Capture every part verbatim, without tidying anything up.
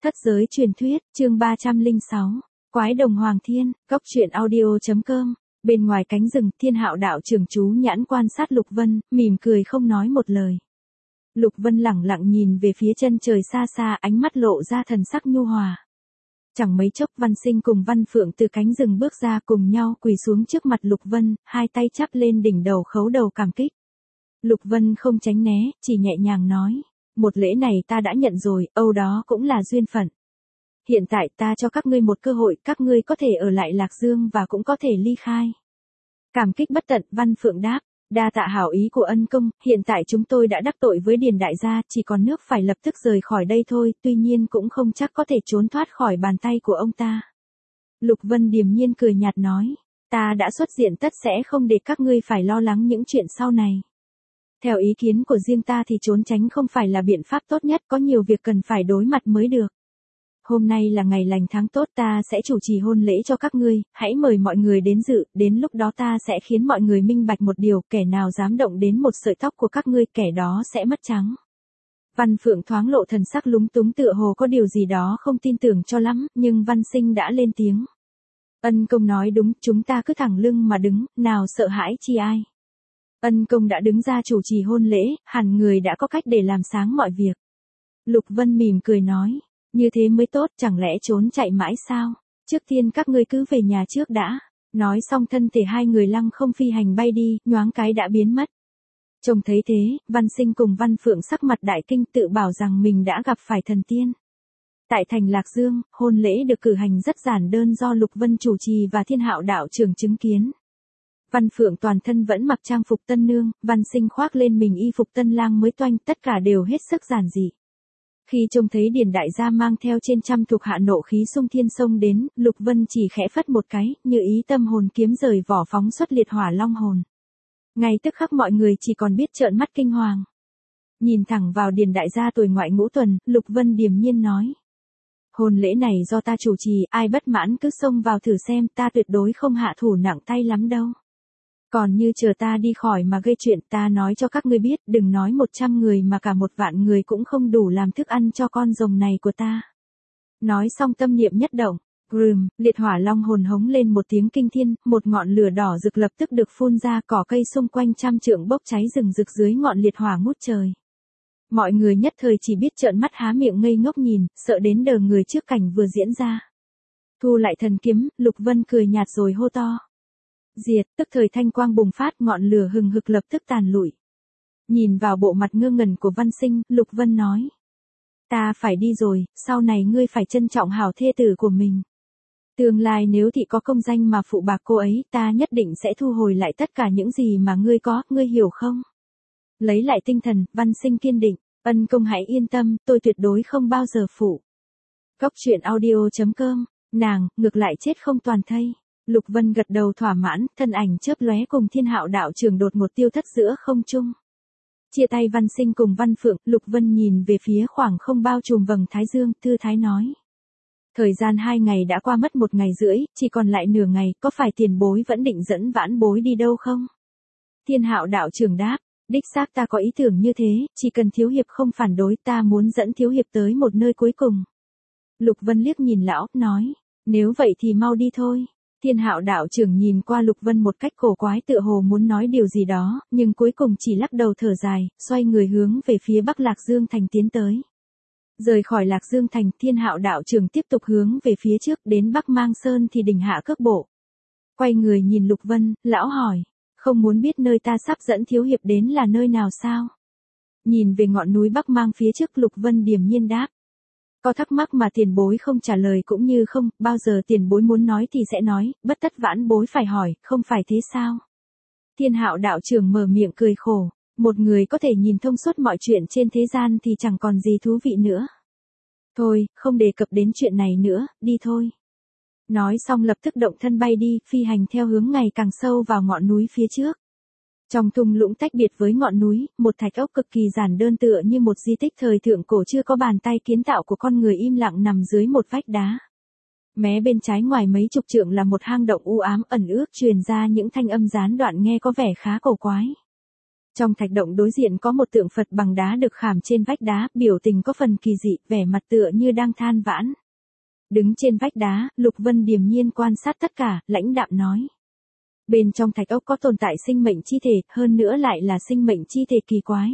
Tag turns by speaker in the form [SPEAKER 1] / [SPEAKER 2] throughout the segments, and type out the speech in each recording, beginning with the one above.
[SPEAKER 1] Thất giới truyền thuyết, chương ba trăm lẻ sáu, Quái đồng Hoàng Thiên, Cốc truyện audio chấm com. Bên ngoài cánh rừng, Thiên Hạo đạo trưởng chú nhãn quan sát Lục Vân, mỉm cười không nói một lời. Lục Vân lẳng lặng nhìn về phía chân trời xa xa, ánh mắt lộ ra thần sắc nhu hòa. Chẳng mấy chốc Văn Sinh cùng Văn Phượng từ cánh rừng bước ra, cùng nhau quỳ xuống trước mặt Lục Vân, hai tay chắp lên đỉnh đầu khấu đầu cảm kích. Lục Vân không tránh né, chỉ nhẹ nhàng nói, một lễ này ta đã nhận rồi, âu đó cũng là duyên phận. Hiện tại ta cho các ngươi một cơ hội, các ngươi có thể ở lại Lạc Dương và cũng có thể ly khai. Cảm kích bất tận, Văn Phượng đáp, đa tạ hảo ý của ân công, hiện tại chúng tôi đã đắc tội với Điền đại gia, chỉ còn nước phải lập tức rời khỏi đây thôi, tuy nhiên cũng không chắc có thể trốn thoát khỏi bàn tay của ông ta. Lục Vân điềm nhiên cười nhạt nói, ta đã xuất diện tất sẽ không để các ngươi phải lo lắng những chuyện sau này. Theo ý kiến của riêng ta thì trốn tránh không phải là biện pháp tốt nhất, có nhiều việc cần phải đối mặt mới được. Hôm nay là ngày lành tháng tốt, ta sẽ chủ trì hôn lễ cho các ngươi, hãy mời mọi người đến dự, đến lúc đó ta sẽ khiến mọi người minh bạch một điều, kẻ nào dám động đến một sợi tóc của các ngươi, kẻ đó sẽ mất trắng. Văn Phượng thoáng lộ thần sắc lúng túng, tựa hồ có điều gì đó không tin tưởng cho lắm, nhưng Văn Sinh đã lên tiếng. Ân công nói đúng, chúng ta cứ thẳng lưng mà đứng, nào sợ hãi chi ai. Ân công đã đứng ra chủ trì hôn lễ, hẳn người đã có cách để làm sáng mọi việc. Lục Vân mỉm cười nói, như thế mới tốt, chẳng lẽ trốn chạy mãi sao? Trước tiên các ngươi cứ về nhà trước đã. Nói xong thân thể hai người lăng không phi hành bay đi, nhoáng cái đã biến mất. Trông thấy thế, Văn Sinh cùng Văn Phượng sắc mặt đại kinh, tự bảo rằng mình đã gặp phải thần tiên. Tại thành Lạc Dương, hôn lễ được cử hành rất giản đơn do Lục Vân chủ trì và Thiên Hạo đạo trưởng chứng kiến. Văn Phượng toàn thân vẫn mặc trang phục tân nương, Văn Sinh khoác lên mình y phục tân lang mới toanh, tất cả đều hết sức giản dị. Khi trông thấy Điền đại gia mang theo trên trăm thuộc hạ nộ khí xung thiên sông đến, Lục Vân chỉ khẽ phất một cái, như ý tâm hồn kiếm rời vỏ phóng xuất liệt hỏa long hồn. Ngay tức khắc mọi người chỉ còn biết trợn mắt kinh hoàng. Nhìn thẳng vào Điền đại gia tuổi ngoại ngũ tuần, Lục Vân điềm nhiên nói. Hôn lễ này do ta chủ trì, ai bất mãn cứ xông vào thử xem, ta tuyệt đối không hạ thủ nặng tay lắm đâu. Còn như chờ ta đi khỏi mà gây chuyện, ta nói cho các ngươi biết, đừng nói một trăm người mà cả một vạn người cũng không đủ làm thức ăn cho con rồng này của ta. Nói xong tâm niệm nhất động, grùm, liệt hỏa long hồn hống lên một tiếng kinh thiên, một ngọn lửa đỏ rực lập tức được phun ra, cỏ cây xung quanh trăm trượng bốc cháy rừng rực dưới ngọn liệt hỏa ngút trời. Mọi người nhất thời chỉ biết trợn mắt há miệng ngây ngốc nhìn, sợ đến đờ người trước cảnh vừa diễn ra. Thu lại thần kiếm, Lục Vân cười nhạt rồi hô to. Diệt, tức thời thanh quang bùng phát, ngọn lửa hừng hực lập tức tàn lụi. Nhìn vào bộ mặt ngơ ngẩn của Văn Sinh, Lục Vân nói. Ta phải đi rồi, sau này ngươi phải trân trọng hảo thê tử của mình. Tương lai nếu thị có công danh mà phụ bạc cô ấy, ta nhất định sẽ thu hồi lại tất cả những gì mà ngươi có, ngươi hiểu không? Lấy lại tinh thần, Văn Sinh kiên định, ân công hãy yên tâm, tôi tuyệt đối không bao giờ phụ. Cốc truyện audio chấm com, nàng, ngược lại chết không toàn thây. Lục Vân gật đầu thỏa mãn, thân ảnh chớp lóe cùng Thiên Hạo đạo trưởng đột ngột tiêu thất giữa không trung. Chia tay Văn Sinh cùng Văn Phượng, Lục Vân nhìn về phía khoảng không bao trùm vầng thái dương, thư thái nói. Thời gian hai ngày đã qua mất một ngày rưỡi, chỉ còn lại nửa ngày, có phải tiền bối vẫn định dẫn vãn bối đi đâu không? Thiên Hạo đạo trưởng đáp, đích xác ta có ý tưởng như thế, chỉ cần thiếu hiệp không phản đối, ta muốn dẫn thiếu hiệp tới một nơi cuối cùng. Lục Vân liếc nhìn lão, nói, nếu vậy thì mau đi thôi. Thiên Hạo đạo trưởng nhìn qua Lục Vân một cách cổ quái, tựa hồ muốn nói điều gì đó, nhưng cuối cùng chỉ lắc đầu thở dài, xoay người hướng về phía Bắc Lạc Dương thành tiến tới. Rời khỏi Lạc Dương thành, Thiên Hạo đạo trưởng tiếp tục hướng về phía trước, đến Bắc Mang Sơn thì đình hạ cước bộ. Quay người nhìn Lục Vân, lão hỏi, không muốn biết nơi ta sắp dẫn thiếu hiệp đến là nơi nào sao? Nhìn về ngọn núi Bắc Mang phía trước, Lục Vân điềm nhiên đáp. Có thắc mắc mà tiền bối không trả lời cũng như không, bao giờ tiền bối muốn nói thì sẽ nói, bất tất vãn bối phải hỏi, không phải thế sao? Thiên Hạo đạo trưởng mở miệng cười khổ, một người có thể nhìn thông suốt mọi chuyện trên thế gian thì chẳng còn gì thú vị nữa. Thôi, không đề cập đến chuyện này nữa, đi thôi. Nói xong lập tức động thân bay đi, phi hành theo hướng ngày càng sâu vào ngọn núi phía trước. Trong thung lũng tách biệt với ngọn núi, một thạch ốc cực kỳ giản đơn tựa như một di tích thời thượng cổ chưa có bàn tay kiến tạo của con người im lặng nằm dưới một vách đá. Mé bên trái ngoài mấy chục trượng là một hang động u ám ẩn ước truyền ra những thanh âm gián đoạn nghe có vẻ khá cổ quái. Trong thạch động đối diện có một tượng Phật bằng đá được khảm trên vách đá, biểu tình có phần kỳ dị, vẻ mặt tựa như đang than vãn. Đứng trên vách đá, Lục Vân điềm nhiên quan sát tất cả, lãnh đạm nói. Bên trong thạch ốc có tồn tại sinh mệnh chi thể, hơn nữa lại là sinh mệnh chi thể kỳ quái.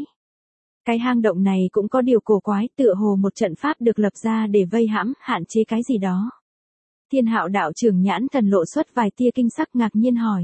[SPEAKER 1] Cái hang động này cũng có điều cổ quái, tựa hồ một trận pháp được lập ra để vây hãm, hạn chế cái gì đó. Thiên Hạo đạo trưởng nhãn thần lộ xuất vài tia kinh sắc, ngạc nhiên hỏi.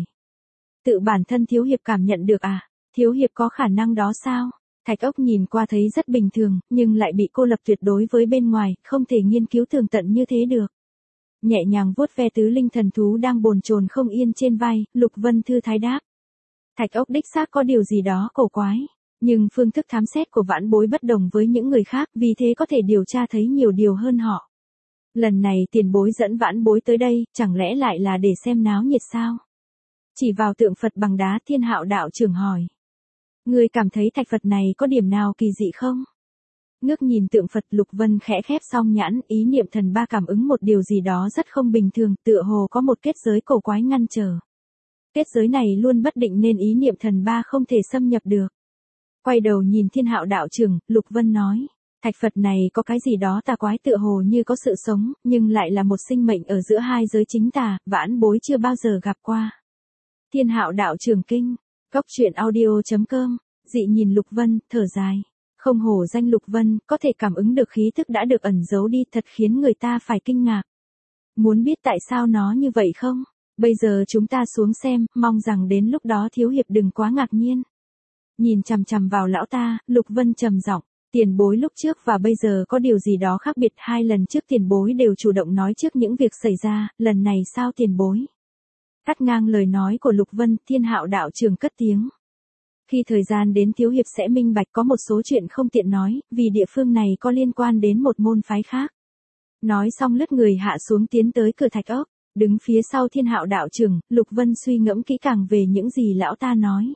[SPEAKER 1] Tự bản thân thiếu hiệp cảm nhận được à? Thiếu hiệp có khả năng đó sao? Thạch ốc nhìn qua thấy rất bình thường, nhưng lại bị cô lập tuyệt đối với bên ngoài, không thể nghiên cứu tường tận như thế được. Nhẹ nhàng vuốt ve tứ linh thần thú đang bồn chồn không yên trên vai, Lục Vân thư thái đáp. Thạch ốc đích xác có điều gì đó cổ quái, nhưng phương thức thám xét của vãn bối bất đồng với những người khác, vì thế có thể điều tra thấy nhiều điều hơn họ. Lần này tiền bối dẫn vãn bối tới đây, chẳng lẽ lại là để xem náo nhiệt sao? Chỉ vào tượng Phật bằng đá, Thiên Hạo đạo trưởng hỏi. Ngươi cảm thấy thạch Phật này có điểm nào kỳ dị không? Ngước nhìn tượng Phật, Lục Vân khẽ khép song nhãn, ý niệm thần ba cảm ứng một điều gì đó rất không bình thường, tựa hồ có một kết giới cổ quái ngăn trở. Kết giới này luôn bất định nên ý niệm thần ba không thể xâm nhập được. Quay đầu nhìn Thiên Hạo đạo trưởng, Lục Vân nói. Thạch Phật này có cái gì đó tà quái, tựa hồ như có sự sống, nhưng lại là một sinh mệnh ở giữa hai giới chính tà, vãn bối chưa bao giờ gặp qua. Thiên Hạo đạo trưởng kinh. Cốc truyện audio chấm com, dị nhìn Lục Vân, thở dài. Không hổ danh Lục Vân, có thể cảm ứng được khí thức đã được ẩn giấu đi, thật khiến người ta phải kinh ngạc. Muốn biết tại sao nó như vậy không? Bây giờ chúng ta xuống xem, mong rằng đến lúc đó thiếu hiệp đừng quá ngạc nhiên. Nhìn chằm chằm vào lão ta, Lục Vân trầm giọng, tiền bối lúc trước và bây giờ có điều gì đó khác biệt, hai lần trước tiền bối đều chủ động nói trước những việc xảy ra, lần này sao tiền bối? Cắt ngang lời nói của Lục Vân, Thiên Hạo đạo trưởng cất tiếng. Khi thời gian đến thiếu hiệp sẽ minh bạch, có một số chuyện không tiện nói, vì địa phương này có liên quan đến một môn phái khác. Nói xong lướt người hạ xuống tiến tới cửa thạch ốc, đứng phía sau Thiên Hạo đạo trưởng, Lục Vân suy ngẫm kỹ càng về những gì lão ta nói.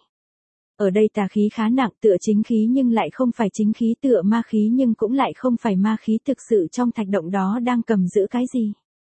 [SPEAKER 1] Ở đây tà khí khá nặng, tựa chính khí nhưng lại không phải chính khí, tựa ma khí nhưng cũng lại không phải ma khí, thực sự trong thạch động đó đang cầm giữ cái gì?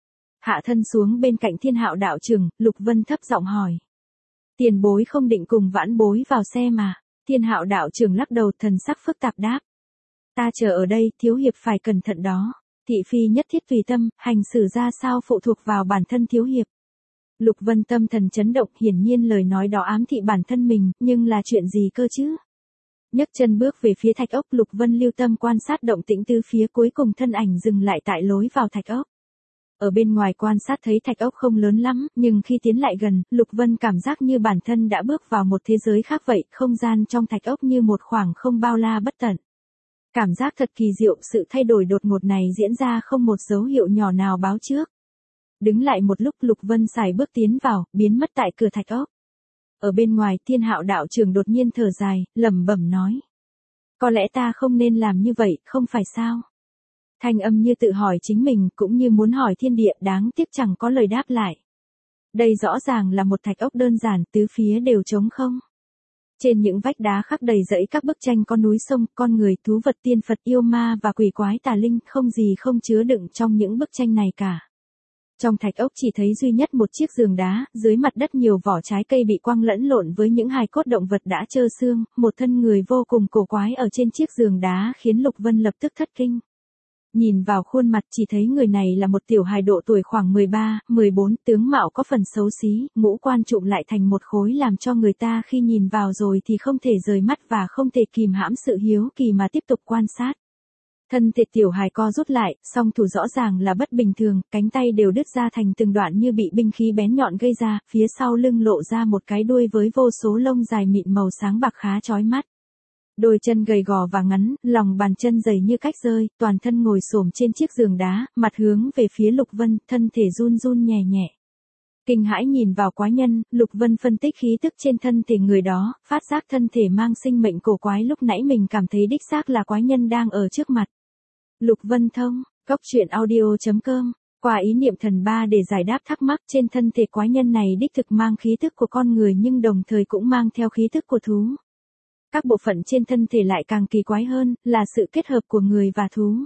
[SPEAKER 1] Hạ thân xuống bên cạnh Thiên Hạo đạo trưởng, Lục Vân thấp giọng hỏi. Tiền bối không định cùng vãn bối vào xe mà? Thiên Hạo đạo trưởng lắc đầu, thần sắc phức tạp đáp. Ta chờ ở đây, thiếu hiệp phải cẩn thận đó. Thị phi nhất thiết tùy tâm, hành xử ra sao phụ thuộc vào bản thân thiếu hiệp. Lục Vân tâm thần chấn động, hiển nhiên lời nói đó ám thị bản thân mình, nhưng là chuyện gì cơ chứ? Nhấc chân bước về phía thạch ốc, Lục Vân lưu tâm quan sát động tĩnh từ phía, cuối cùng thân ảnh dừng lại tại lối vào thạch ốc. Ở bên ngoài quan sát thấy thạch ốc không lớn lắm, nhưng khi tiến lại gần, Lục Vân cảm giác như bản thân đã bước vào một thế giới khác vậy, không gian trong thạch ốc như một khoảng không bao la bất tận. Cảm giác thật kỳ diệu, sự thay đổi đột ngột này diễn ra không một dấu hiệu nhỏ nào báo trước. Đứng lại một lúc, Lục Vân sải bước tiến vào, biến mất tại cửa thạch ốc. Ở bên ngoài, Thiên Hạo đạo trưởng đột nhiên thở dài, lẩm bẩm nói. Có lẽ ta không nên làm như vậy, không phải sao? Thanh âm như tự hỏi chính mình, cũng như muốn hỏi thiên địa, đáng tiếc chẳng có lời đáp lại. Đây rõ ràng là một thạch ốc đơn giản, tứ phía đều trống không. Trên những vách đá khắc đầy dãy các bức tranh có núi sông, con người, thú vật, tiên Phật, yêu ma và quỷ quái tà linh, không gì không chứa đựng trong những bức tranh này cả. Trong thạch ốc chỉ thấy duy nhất một chiếc giường đá, dưới mặt đất nhiều vỏ trái cây bị quăng lẫn lộn với những hài cốt động vật đã trơ xương, một thân người vô cùng cổ quái ở trên chiếc giường đá khiến Lục Vân lập tức thất kinh. Nhìn vào khuôn mặt chỉ thấy người này là một tiểu hài độ tuổi khoảng mười ba, mười bốn, tướng mạo có phần xấu xí, ngũ quan trụm lại thành một khối làm cho người ta khi nhìn vào rồi thì không thể rời mắt và không thể kìm hãm sự hiếu kỳ mà tiếp tục quan sát. Thân thể tiểu hài co rút lại, song thủ rõ ràng là bất bình thường, cánh tay đều đứt ra thành từng đoạn như bị binh khí bén nhọn gây ra, phía sau lưng lộ ra một cái đuôi với vô số lông dài mịn màu sáng bạc khá chói mắt. Đôi chân gầy gò và ngắn, lòng bàn chân dày như cách rơi, toàn thân ngồi xổm trên chiếc giường đá, mặt hướng về phía Lục Vân, thân thể run run nhẹ nhẹ. Kinh hãi nhìn vào quái nhân, Lục Vân phân tích khí tức trên thân thể người đó, phát giác thân thể mang sinh mệnh cổ quái, lúc nãy mình cảm thấy đích xác là quái nhân đang ở trước mặt. Lục Vân thông, cốc truyện audio chấm com, qua ý niệm thần ba để giải đáp thắc mắc, trên thân thể quái nhân này đích thực mang khí tức của con người nhưng đồng thời cũng mang theo khí tức của thú. Các bộ phận trên thân thể lại càng kỳ quái hơn, là sự kết hợp của người và thú.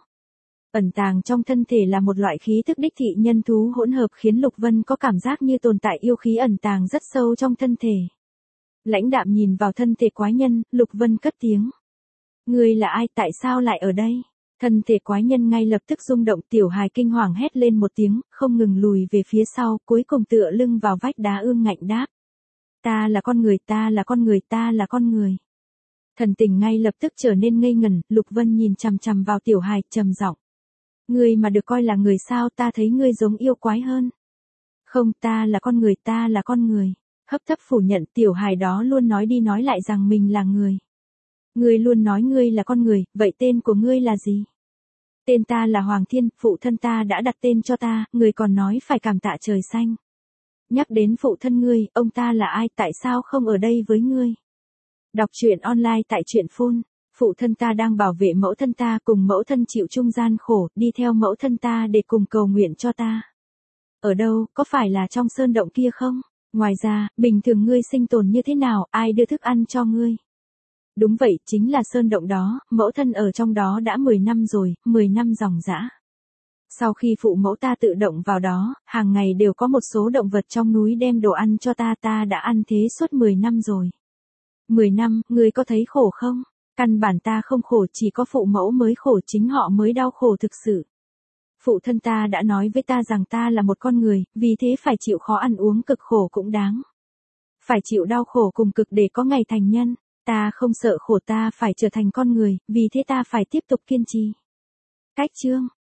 [SPEAKER 1] Ẩn tàng trong thân thể là một loại khí tức đích thị nhân thú hỗn hợp khiến Lục Vân có cảm giác như tồn tại yêu khí ẩn tàng rất sâu trong thân thể. Lãnh đạm nhìn vào thân thể quái nhân, Lục Vân cất tiếng. Ngươi là ai, tại sao lại ở đây? Thân thể quái nhân ngay lập tức rung động, tiểu hài kinh hoàng hét lên một tiếng, không ngừng lùi về phía sau, cuối cùng tựa lưng vào vách đá ương ngạnh đáp. Ta là con người, ta là con người, ta là con người. Thần tình ngay lập tức trở nên ngây ngẩn, Lục Vân nhìn chằm chằm vào tiểu hài, trầm giọng. Ngươi mà được coi là người sao, ta thấy ngươi giống yêu quái hơn. Không, ta là con người, ta là con người. Hấp tấp phủ nhận, tiểu hài đó luôn nói đi nói lại rằng mình là người. Ngươi luôn nói ngươi là con người, vậy tên của ngươi là gì? Tên ta là Hoàng Thiên, phụ thân ta đã đặt tên cho ta, người còn nói phải cảm tạ trời xanh. Nhắc đến phụ thân ngươi, ông ta là ai, tại sao không ở đây với ngươi? Đọc truyện online tại truyện phone. Phụ thân ta đang bảo vệ mẫu thân ta, cùng mẫu thân chịu chung gian khổ, đi theo mẫu thân ta để cùng cầu nguyện cho ta. Ở đâu, có phải là trong sơn động kia không? Ngoài ra, bình thường ngươi sinh tồn như thế nào, ai đưa thức ăn cho ngươi? Đúng vậy, chính là sơn động đó, mẫu thân ở trong đó đã mười năm rồi, mười năm dòng dã. Sau khi phụ mẫu ta tự động vào đó, hàng ngày đều có một số động vật trong núi đem đồ ăn cho ta, ta đã ăn thế suốt mười năm rồi. mười năm, ngươi có thấy khổ không? Căn bản ta không khổ, chỉ có phụ mẫu mới khổ, chính họ mới đau khổ thực sự. Phụ thân ta đã nói với ta rằng ta là một con người, vì thế phải chịu khó ăn uống cực khổ cũng đáng. Phải chịu đau khổ cùng cực để có ngày thành nhân. Ta không sợ khổ, ta phải trở thành con người, vì thế ta phải tiếp tục kiên trì. Cách chương